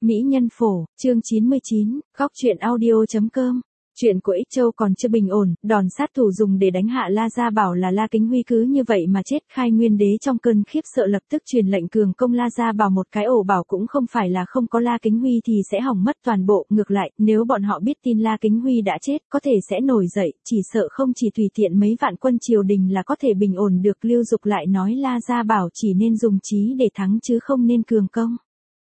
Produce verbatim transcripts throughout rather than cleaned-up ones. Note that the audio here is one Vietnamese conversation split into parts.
Mỹ Nhân Phổ, chương chín mươi chín, góc truyện audio.com. Chuyện của Ích Châu còn chưa bình ổn, đòn sát thủ dùng để đánh hạ La Gia Bảo là La Kính Huy cứ như vậy mà chết. Khai Nguyên Đế trong cơn khiếp sợ lập tức truyền lệnh cường công La Gia Bảo một cái ổ bảo, cũng không phải là không có La Kính Huy thì sẽ hỏng mất toàn bộ, ngược lại, nếu bọn họ biết tin La Kính Huy đã chết, có thể sẽ nổi dậy, chỉ sợ không chỉ tùy tiện mấy vạn quân triều đình là có thể bình ổn được. Lưu Dục lại nói La Gia Bảo chỉ nên dùng trí để thắng chứ không nên cường công.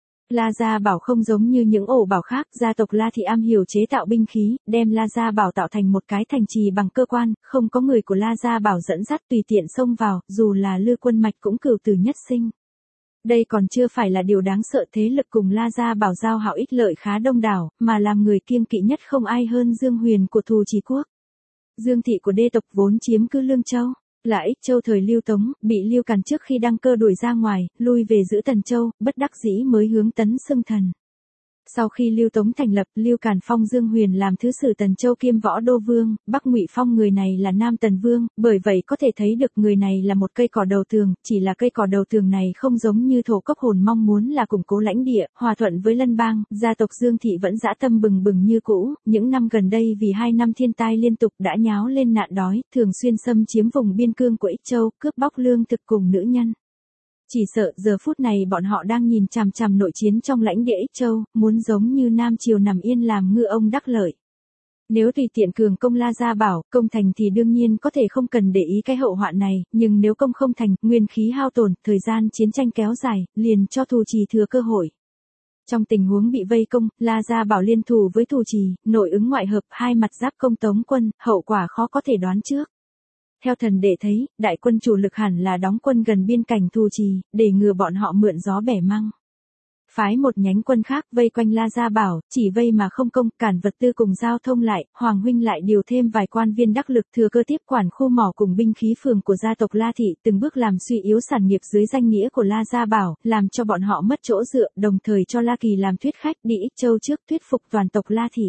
La Gia Bảo không giống như những ổ bảo khác, gia tộc La Thị am hiểu chế tạo binh khí, đem La Gia Bảo tạo thành một cái thành trì bằng cơ quan, không có người của La Gia Bảo dẫn dắt tùy tiện xông vào, dù là Lư Quân Mạch cũng cửu tử nhất sinh. Đây còn chưa phải là điều đáng sợ, thế lực cùng La Gia Bảo giao hảo ích lợi khá đông đảo, mà làm người kiêng kỵ nhất không ai hơn Dương Huyền của Thù Trì Quốc. Dương thị của đê tộc vốn chiếm cứ Lương Châu, là Ích Châu thời Lưu Tống, bị Lưu Càn trước khi đăng cơ đuổi ra ngoài, lui về giữ Tần Châu, bất đắc dĩ mới hướng tấn xưng thần. Sau khi Lưu Tống thành lập, Lưu Càn phong Dương Huyền làm thứ sử Tần Châu kiêm võ đô vương, Bắc Ngụy phong người này là Nam Tần Vương, bởi vậy có thể thấy được người này là một cây cỏ đầu tường, chỉ là cây cỏ đầu tường này không giống như Thổ Cốc Hồn mong muốn là củng cố lãnh địa, hòa thuận với Lân Bang, gia tộc Dương thị vẫn dã tâm bừng bừng như cũ, những năm gần đây vì hai năm thiên tai liên tục đã nháo lên nạn đói, thường xuyên xâm chiếm vùng biên cương của Ích Châu, cướp bóc lương thực cùng nữ nhân. Chỉ sợ giờ phút này bọn họ đang nhìn chằm chằm nội chiến trong lãnh địa Ích Châu, muốn giống như Nam Triều nằm yên làm ngư ông đắc lợi. Nếu tùy tiện cường công La Gia Bảo, công thành thì đương nhiên có thể không cần để ý cái hậu hoạn này, nhưng nếu công không thành, nguyên khí hao tổn, thời gian chiến tranh kéo dài, liền cho Thù Trì thừa cơ hội. Trong tình huống bị vây công, La Gia Bảo liên thủ với Thù Trì, nội ứng ngoại hợp, hai mặt giáp công Tống quân, hậu quả khó có thể đoán trước. Theo thần đệ thấy, đại quân chủ lực hẳn là đóng quân gần biên cảnh Thù Trì, để ngừa bọn họ mượn gió bẻ măng. Phái một nhánh quân khác vây quanh La Gia Bảo, chỉ vây mà không công, cản vật tư cùng giao thông lại, Hoàng huynh lại điều thêm vài quan viên đắc lực thừa cơ tiếp quản khu mỏ cùng binh khí phường của gia tộc La Thị, từng bước làm suy yếu sản nghiệp dưới danh nghĩa của La Gia Bảo, làm cho bọn họ mất chỗ dựa, đồng thời cho La Kỳ làm thuyết khách đi Ích Châu trước thuyết phục toàn tộc La Thị.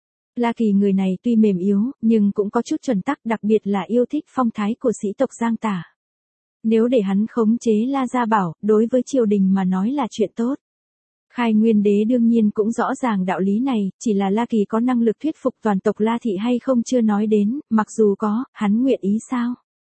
La Kỳ người này tuy mềm yếu, nhưng cũng có chút chuẩn tắc, đặc biệt là yêu thích phong thái của sĩ tộc Giang Tả. Nếu để hắn khống chế La Gia Bảo, đối với triều đình mà nói là chuyện tốt. Khai Nguyên Đế đương nhiên cũng rõ ràng đạo lý này, chỉ là La Kỳ có năng lực thuyết phục toàn tộc La Thị hay không chưa nói đến, mặc dù có, hắn nguyện ý sao?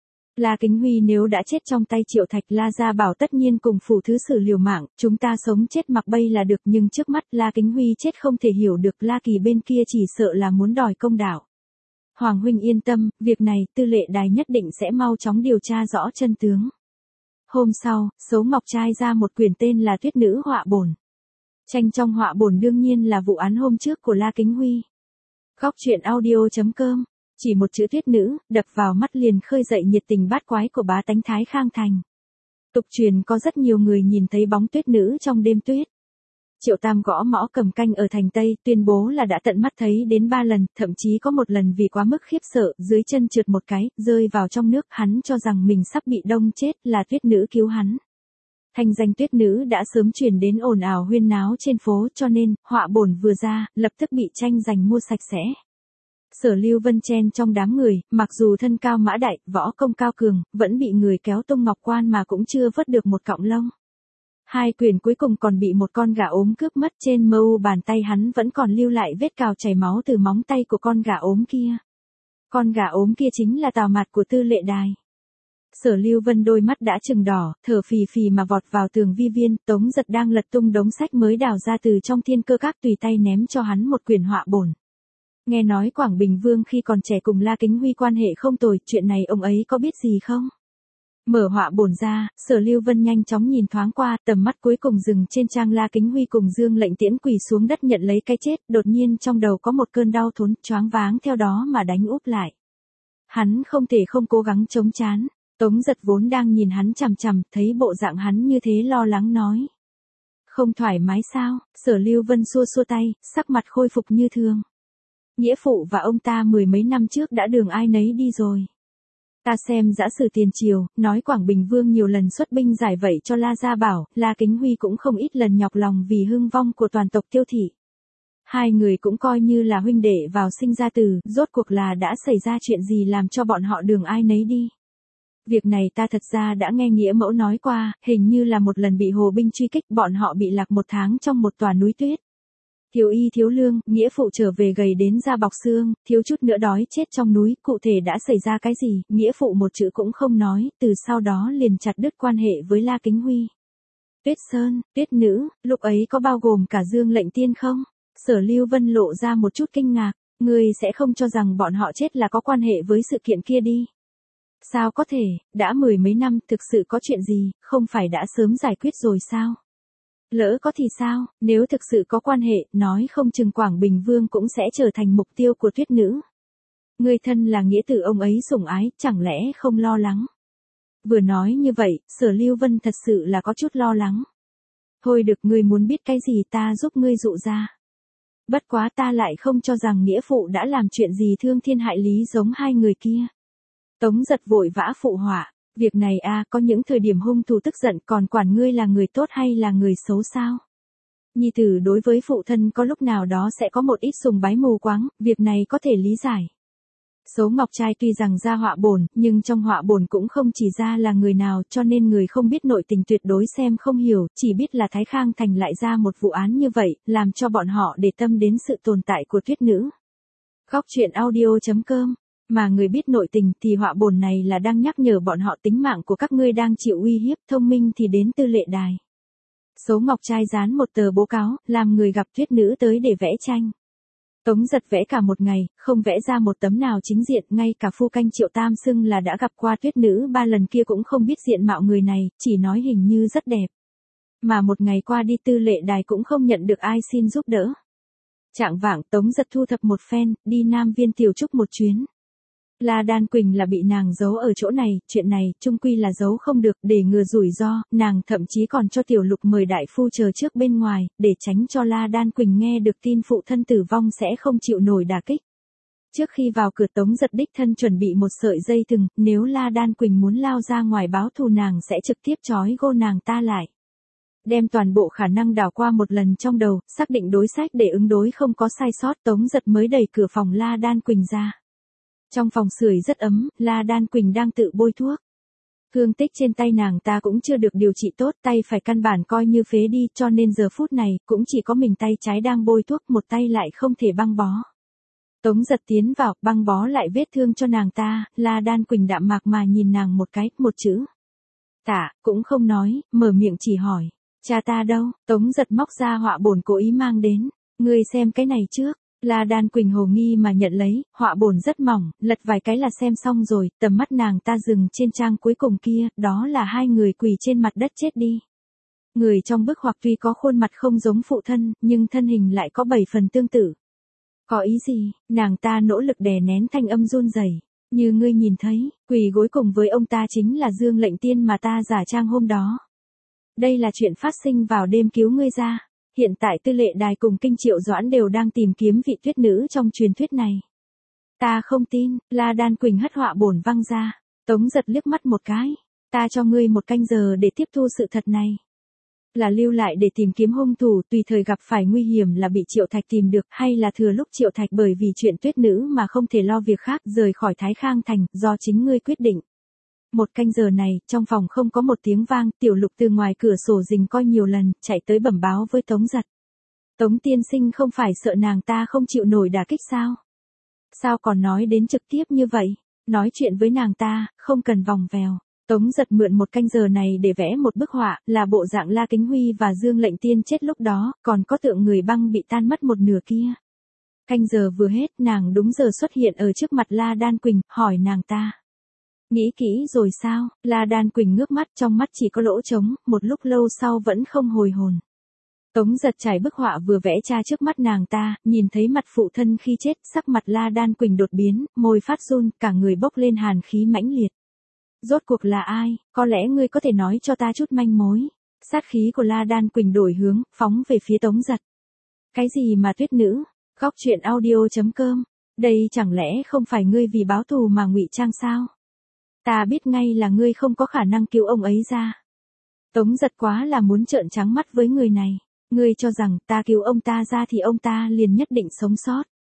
La Kính Huy nếu đã chết trong tay Triệu Thạch, La Gia Bảo tất nhiên cùng phủ thứ sử liều mạng, chúng ta sống chết mặc bay là được, nhưng trước mắt La Kính Huy chết không thể hiểu được, La Kỳ bên kia chỉ sợ là muốn đòi công đạo. Hoàng huynh yên tâm, việc này tư lệ đài nhất định sẽ mau chóng điều tra rõ chân tướng. Hôm sau, Sấu Ngọc trai ra một quyển tên là Tuyết Nữ Họa Bổn. Tranh trong họa bổn đương nhiên là vụ án hôm trước của La Kính Huy. Góc truyện audio.com. Chỉ một chữ tuyết nữ, đập vào mắt liền khơi dậy nhiệt tình bát quái của bá tánh Thái Khang Thành. Tục truyền có rất nhiều người nhìn thấy bóng tuyết nữ trong đêm tuyết. Triệu Tam gõ mõ cầm canh ở thành Tây, tuyên bố là đã tận mắt thấy đến ba lần, thậm chí có một lần vì quá mức khiếp sợ, dưới chân trượt một cái, rơi vào trong nước, hắn cho rằng mình sắp bị đông chết, là tuyết nữ cứu hắn. Thành danh tuyết nữ đã sớm truyền đến ồn ào huyên náo trên phố, cho nên, họa bổn vừa ra, lập tức bị tranh giành mua sạch sẽ. Sở Lưu Vân chen trong đám người, mặc dù thân cao mã đại, võ công cao cường, vẫn bị người kéo tung ngọc quan mà cũng chưa vớt được một cọng lông. Hai quyền cuối cùng còn bị một con gà ốm cướp mất, trên mu bàn tay hắn vẫn còn lưu lại vết cào chảy máu từ móng tay của con gà ốm kia. Con gà ốm kia chính là Tào Mạt của Tư Lệ Đài. Sở Lưu Vân đôi mắt đã trừng đỏ, thở phì phì mà vọt vào tường vi viên, Tống Giật đang lật tung đống sách mới đào ra từ trong thiên cơ các, tùy tay ném cho hắn một quyển họa bổn. Nghe nói Quảng Bình Vương khi còn trẻ cùng La Kính Huy quan hệ không tồi, chuyện này ông ấy có biết gì không? Mở họa bổn ra, Sở Lưu Vân nhanh chóng nhìn thoáng qua, tầm mắt cuối cùng dừng trên trang La Kính Huy cùng Dương Lệnh Tiễn quỳ xuống đất nhận lấy cái chết, đột nhiên trong đầu có một cơn đau thốn, choáng váng theo đó mà đánh úp lại. Hắn không thể không cố gắng chống chán. Tống Giật vốn đang nhìn hắn chằm chằm, thấy bộ dạng hắn như thế lo lắng nói. Không thoải mái sao? Sở Lưu Vân xua xua tay, sắc mặt khôi phục như thường. Nghĩa phụ và ông ta mười mấy năm trước đã đường ai nấy đi rồi. Ta xem giã sử tiền triều, nói Quảng Bình Vương nhiều lần xuất binh giải vây cho La Gia Bảo, La Kính Huy cũng không ít lần nhọc lòng vì hưng vong của toàn tộc Tiêu Thị. Hai người cũng coi như là huynh đệ vào sinh ra tử, rốt cuộc là đã xảy ra chuyện gì làm cho bọn họ đường ai nấy đi. Việc này ta thật ra đã nghe nghĩa mẫu nói qua, hình như là một lần bị Hồ binh truy kích, bọn họ bị lạc một tháng trong một tòa núi tuyết, Thiếu y thiếu lương, nghĩa phụ trở về gầy đến da bọc xương, thiếu chút nữa đói chết trong núi, cụ thể đã xảy ra cái gì, nghĩa phụ một chữ cũng không nói, từ sau đó liền chặt đứt quan hệ với La Kính Huy. Tuyết Sơn, Tuyết Nữ, lúc ấy có bao gồm cả Dương Lệnh Tiên không? Sở Lưu Vân lộ ra một chút kinh ngạc, ngươi sẽ không cho rằng bọn họ chết là có quan hệ với sự kiện kia đi. Sao có thể, đã mười mấy năm thực sự có chuyện gì, không phải đã sớm giải quyết rồi sao? Lỡ có thì sao, nếu thực sự có quan hệ, nói không chừng Quảng Bình Vương cũng sẽ trở thành mục tiêu của Tuyết Nữ. Ngươi thân là nghĩa tử ông ấy sủng ái, chẳng lẽ không lo lắng? Vừa nói như vậy, Sở Lưu Vân thật sự là có chút lo lắng. Thôi được, ngươi muốn biết cái gì ta giúp ngươi dụ ra. Bất quá ta lại không cho rằng nghĩa phụ đã làm chuyện gì thương thiên hại lý giống hai người kia. Tống Giật vội vã phụ họa, việc này a có những thời điểm hung thủ tức giận còn quản ngươi là người tốt hay là người xấu sao? Nhi tử đối với phụ thân có lúc nào đó sẽ có một ít sùng bái mù quáng, việc này có thể lý giải. Số Ngọc Trai tuy rằng ra họa bổn, nhưng trong họa bổn cũng không chỉ ra là người nào, cho nên người không biết nội tình tuyệt đối xem không hiểu, chỉ biết là Thái Khang Thành lại ra một vụ án như vậy, làm cho bọn họ để tâm đến sự tồn tại của Tuyết Nữ. Góc truyện audio chấm com, mà người biết nội tình thì họa bổn này là đang nhắc nhở bọn họ tính mạng của các ngươi đang chịu uy hiếp, thông minh thì đến Tư Lệ Đài. Số Ngọc Trai dán một tờ báo cáo, làm người gặp Tuyết Nữ tới để vẽ tranh. Tống Giật vẽ cả một ngày, không vẽ ra một tấm nào chính diện, ngay cả phu canh Triệu Tam xưng là đã gặp qua Tuyết Nữ ba lần kia cũng không biết diện mạo người này, chỉ nói hình như rất đẹp. Mà một ngày qua đi Tư Lệ Đài cũng không nhận được ai xin giúp đỡ. Trạng vạng Tống Giật thu thập một phen, đi Nam Viên Tiểu Trúc một chuyến. La Đan Quỳnh là bị nàng giấu ở chỗ này, chuyện này, chung quy là giấu không được, để ngừa rủi ro, nàng thậm chí còn cho Tiểu Lục mời đại phu chờ trước bên ngoài, để tránh cho La Đan Quỳnh nghe được tin phụ thân tử vong sẽ không chịu nổi đả kích. Trước khi vào cửa Tống Giật đích thân chuẩn bị một sợi dây thừng, nếu La Đan Quỳnh muốn lao ra ngoài báo thù nàng sẽ trực tiếp trói gô nàng ta lại. Đem toàn bộ khả năng đảo qua một lần trong đầu, xác định đối sách để ứng đối không có sai sót, Tống Giật mới đẩy cửa phòng La Đan Quỳnh ra. Trong phòng sưởi rất ấm, La Đan Quỳnh đang tự bôi thuốc. Thương tích trên tay nàng ta cũng chưa được điều trị tốt, tay phải căn bản coi như phế đi, cho nên giờ phút này, cũng chỉ có mình tay trái đang bôi thuốc, một tay lại không thể băng bó. Tống Giật tiến vào, băng bó lại vết thương cho nàng ta, La Đan Quỳnh đạm mạc mà nhìn nàng một cái, một chữ. Tạ, cũng không nói, mở miệng chỉ hỏi, cha ta đâu? Tống Giật móc ra họa bổn cố ý mang đến, ngươi xem cái này trước. La Đan Quỳnh hồ nghi mà nhận lấy, họa bổn rất mỏng, lật vài cái là xem xong rồi, tầm mắt nàng ta dừng trên trang cuối cùng kia, đó là hai người quỳ trên mặt đất chết đi. Người trong bức họa tuy có khuôn mặt không giống phụ thân, nhưng thân hình lại có bảy phần tương tự. Có ý gì? Nàng ta nỗ lực đè nén thanh âm run rẩy. Như ngươi nhìn thấy, quỳ gối cùng với ông ta chính là Dương Lệnh Tiên mà ta giả trang hôm đó. Đây là chuyện phát sinh vào đêm cứu ngươi ra. Hiện tại Tư Lệ Đài cùng Kinh Triệu Doãn đều đang tìm kiếm vị Tuyết Nữ trong truyền thuyết này. Ta không tin, La Đan Quỳnh hất họa bổn văng ra. Tống Giật liếc mắt một cái. Ta cho ngươi một canh giờ để tiếp thu sự thật này. Là lưu lại để tìm kiếm hung thủ, tùy thời gặp phải nguy hiểm là bị Triệu Thạch tìm được, hay là thừa lúc Triệu Thạch bởi vì chuyện Tuyết Nữ mà không thể lo việc khác rời khỏi Thái Khang Thành, do chính ngươi quyết định. Một canh giờ này, trong phòng không có một tiếng vang, Tiểu Lục từ ngoài cửa sổ rình coi nhiều lần, chạy tới bẩm báo với Tống Giật. Tống tiên sinh không phải sợ nàng ta không chịu nổi đả kích sao? Sao còn nói đến trực tiếp như vậy? Nói chuyện với nàng ta, không cần vòng vèo. Tống Giật mượn một canh giờ này để vẽ một bức họa, là bộ dạng La Kính Huy và Dương Lệnh Tiên chết lúc đó, còn có tượng người băng bị tan mất một nửa kia. Canh giờ vừa hết, nàng đúng giờ xuất hiện ở trước mặt La Đan Quỳnh, hỏi nàng ta. Nghĩ kỹ rồi sao? La Đan Quỳnh ngước mắt, trong mắt chỉ có lỗ trống, một lúc lâu sau vẫn không hồi hồn. Tống Giật trải bức họa vừa vẽ tra trước mắt nàng ta, nhìn thấy mặt phụ thân khi chết, sắc mặt La Đan Quỳnh đột biến, môi phát run, cả người bốc lên hàn khí mãnh liệt. Rốt cuộc là ai? Có lẽ ngươi có thể nói cho ta chút manh mối. Sát khí của La Đan Quỳnh đổi hướng, phóng về phía Tống Giật. Cái gì mà Tuyết Nữ? Góc truyện audio chấm com. Đây chẳng lẽ không phải ngươi vì báo thù mà ngụy trang sao? Ta biết ngay là ngươi không có khả năng cứu ông ấy ra. Tống Giật quá là muốn trợn trắng mắt với người này. Ngươi cho rằng ta cứu ông ta ra thì ông ta liền nhất định sống sót.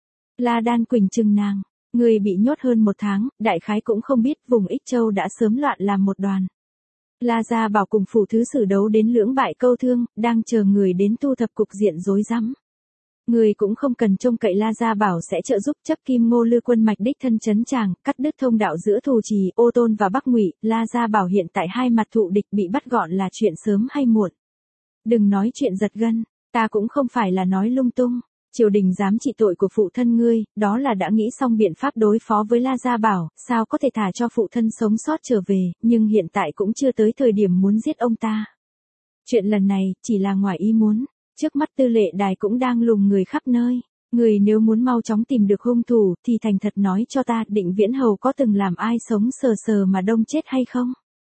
La Đan Quỳnh trừng nàng. Ngươi bị nhốt hơn một tháng, đại khái cũng không biết vùng Ích Châu đã sớm loạn làm một đoàn. La Gia Bảo cùng phủ thứ sử đấu đến lưỡng bại câu thương, đang chờ người đến thu thập cục diện rối rắm. Người cũng không cần trông cậy La Gia Bảo sẽ trợ giúp, chấp kim Ngô Lư quân mạch đích thân chấn tràng, cắt đứt thông đạo giữa Thù Trì, Ô Tôn và Bắc Ngụy. La Gia Bảo hiện tại hai mặt thụ địch, bị bắt gọn là chuyện sớm hay muộn. Đừng nói chuyện giật gân, ta cũng không phải là nói lung tung. Triều đình dám trị tội của phụ thân ngươi, đó là đã nghĩ xong biện pháp đối phó với La Gia Bảo, sao có thể thả cho phụ thân sống sót trở về, nhưng hiện tại cũng chưa tới thời điểm muốn giết ông ta. Chuyện lần này, chỉ là ngoài ý muốn, trước mắt Tư Lệ Đài cũng đang lùng người khắp nơi. Người nếu muốn mau chóng tìm được hung thủ, thì thành thật nói cho ta, Định Viễn Hầu có từng làm ai sống sờ sờ mà đông chết hay không?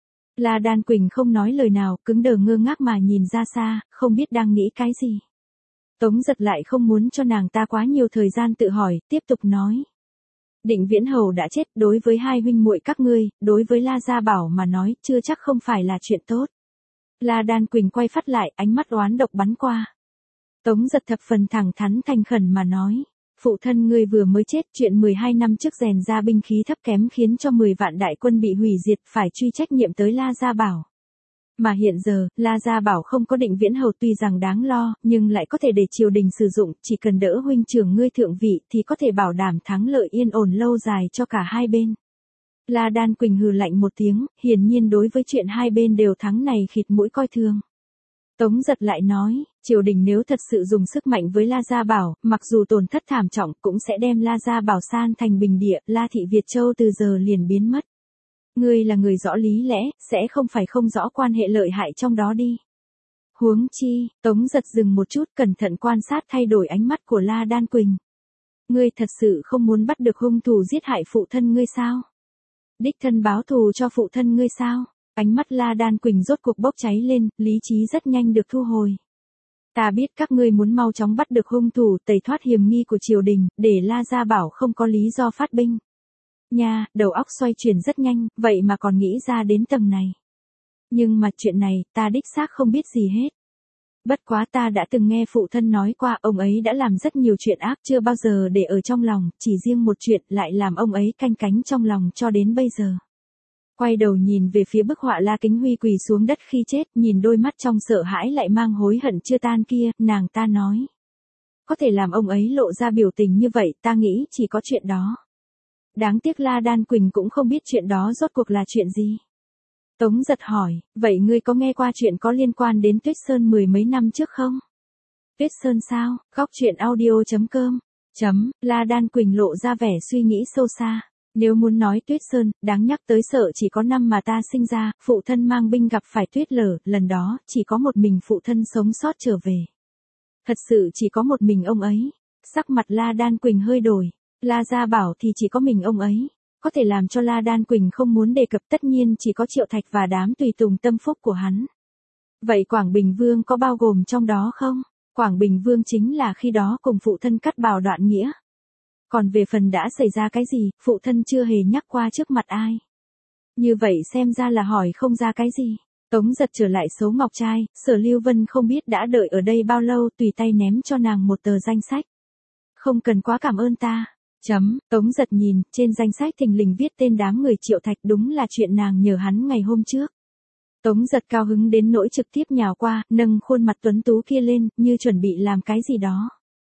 La Đan Quỳnh không nói lời nào, cứng đờ ngơ ngác mà nhìn ra xa, không biết đang nghĩ cái gì. Tống Giật lại không muốn cho nàng ta quá nhiều thời gian tự hỏi, tiếp tục nói. Định Viễn Hầu đã chết, đối với hai huynh muội các ngươi, đối với La Gia Bảo mà nói, chưa chắc không phải là chuyện tốt. La Đan Quỳnh quay phát lại, ánh mắt oán độc bắn qua. Tống Giật thập phần thẳng thắn thành khẩn mà nói. Phụ thân ngươi vừa mới chết, chuyện mười hai năm trước rèn ra binh khí thấp kém khiến cho mười vạn đại quân bị hủy diệt, phải truy trách nhiệm tới La Gia Bảo. Mà hiện giờ, La Gia Bảo không có Định Viễn Hầu tuy rằng đáng lo, nhưng lại có thể để triều đình sử dụng, chỉ cần đỡ huynh trưởng ngươi thượng vị thì có thể bảo đảm thắng lợi yên ổn lâu dài cho cả hai bên. La Đan Quỳnh hừ lạnh một tiếng, hiển nhiên đối với chuyện hai bên đều thắng này khịt mũi coi thường. Tống Giật lại nói, triều đình nếu thật sự dùng sức mạnh với La Gia Bảo, mặc dù tổn thất thảm trọng cũng sẽ đem La Gia Bảo san thành bình địa, La Thị Việt Châu từ giờ liền biến mất. Ngươi là người rõ lý lẽ, sẽ không phải không rõ quan hệ lợi hại trong đó đi. Huống chi, Tống Giật dừng một chút, cẩn thận quan sát thay đổi ánh mắt của La Đan Quỳnh. Ngươi thật sự không muốn bắt được hung thủ giết hại phụ thân ngươi sao? Đích thân báo thù cho phụ thân ngươi sao? Ánh mắt La Đan Quỳnh rốt cuộc bốc cháy lên, lý trí rất nhanh được thu hồi. Ta biết các ngươi muốn mau chóng bắt được hung thủ, tẩy thoát hiểm nghi của triều đình, để La Gia Bảo không có lý do phát binh. Nha, đầu óc xoay chuyển rất nhanh, vậy mà còn nghĩ ra đến tầm này. Nhưng mà chuyện này, ta đích xác không biết gì hết. Bất quá ta đã từng nghe phụ thân nói qua, ông ấy đã làm rất nhiều chuyện ác chưa bao giờ để ở trong lòng, chỉ riêng một chuyện lại làm ông ấy canh cánh trong lòng cho đến bây giờ. Quay đầu nhìn về phía bức họa La Kính Huy quỳ xuống đất khi chết, nhìn đôi mắt trong sợ hãi lại mang hối hận chưa tan kia, nàng ta nói. Có thể làm ông ấy lộ ra biểu tình như vậy, ta nghĩ chỉ có chuyện đó. Đáng tiếc La Đan Quỳnh cũng không biết chuyện đó rốt cuộc là chuyện gì. Tống Giật hỏi, vậy ngươi có nghe qua chuyện có liên quan đến Tuyết Sơn mười mấy năm trước không? Tuyết Sơn sao? Góc truyện audio chấm com. Chấm, La Đan Quỳnh lộ ra vẻ suy nghĩ sâu xa. Nếu muốn nói Tuyết Sơn, đáng nhắc tới sợ chỉ có năm mà ta sinh ra, phụ thân mang binh gặp phải tuyết lở, lần đó, chỉ có một mình phụ thân sống sót trở về. Thật sự chỉ có một mình ông ấy. Sắc mặt La Đan Quỳnh hơi đổi. La Gia Bảo thì chỉ có mình ông ấy. Có thể làm cho La Đan Quỳnh không muốn đề cập tất nhiên chỉ có Triệu Thạch và đám tùy tùng tâm phúc của hắn. Vậy Quảng Bình Vương có bao gồm trong đó không? Quảng Bình Vương chính là khi đó cùng phụ thân cắt bào đoạn nghĩa. Còn về phần đã xảy ra cái gì, phụ thân chưa hề nhắc qua trước mặt ai. Như vậy xem ra là hỏi không ra cái gì. Tống Giật trở lại số ngọc trai, Sở Lưu Vân không biết đã đợi ở đây bao lâu, tùy tay ném cho nàng một tờ danh sách. Không cần quá cảm ơn ta. Chấm, Tống Giật nhìn, trên danh sách thình lình viết tên đám người Triệu Thạch, đúng là chuyện nàng nhờ hắn ngày hôm trước. Tống Giật cao hứng đến nỗi trực tiếp nhào qua, nâng khuôn mặt tuấn tú kia lên, như chuẩn bị làm cái gì đó.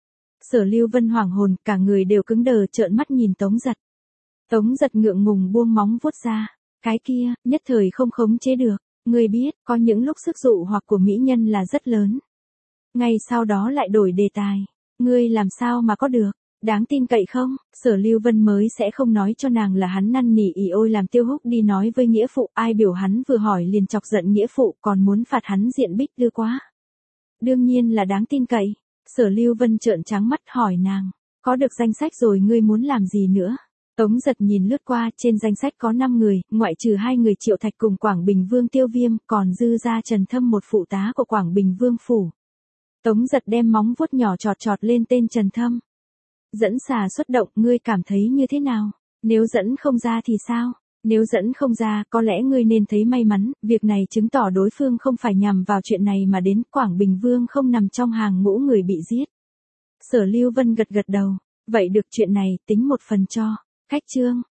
Sở Lưu Vân hoảng hồn, cả người đều cứng đờ trợn mắt nhìn Tống Giật. Tống Giật ngượng ngùng buông móng vuốt ra. Cái kia, nhất thời không khống chế được. Người biết, có những lúc sức dụ hoặc của mỹ nhân là rất lớn. Ngay sau đó lại đổi đề tài. Ngươi làm sao mà có được? Đáng tin cậy không? Sở Lưu Vân mới sẽ không nói cho nàng là hắn năn nỉ ỉ ôi làm Tiêu Húc đi nói với nghĩa phụ, ai biểu hắn vừa hỏi liền chọc giận nghĩa phụ, còn muốn phạt hắn diện bích đưa quá. Đương nhiên là đáng tin cậy. Sở Lưu Vân trợn trắng mắt hỏi nàng, có được danh sách rồi ngươi muốn làm gì nữa? Tống Giật nhìn lướt qua, trên danh sách có năm người, ngoại trừ hai người Triệu Thạch cùng Quảng Bình Vương Tiêu Viêm, còn dư ra Trần Thâm một phụ tá của Quảng Bình Vương phủ. Tống Giật đem móng vuốt nhỏ chọt chọt lên tên Trần Thâm. Dẫn xà xuất động, ngươi cảm thấy như thế nào? Nếu dẫn không ra thì sao? Nếu dẫn không ra, có lẽ ngươi nên thấy may mắn, việc này chứng tỏ đối phương không phải nhằm vào chuyện này mà đến, Quảng Bình Vương không nằm trong hàng ngũ người bị giết. Sở Lưu Vân gật gật đầu, vậy được, chuyện này, tính một phần cho. Khách trương,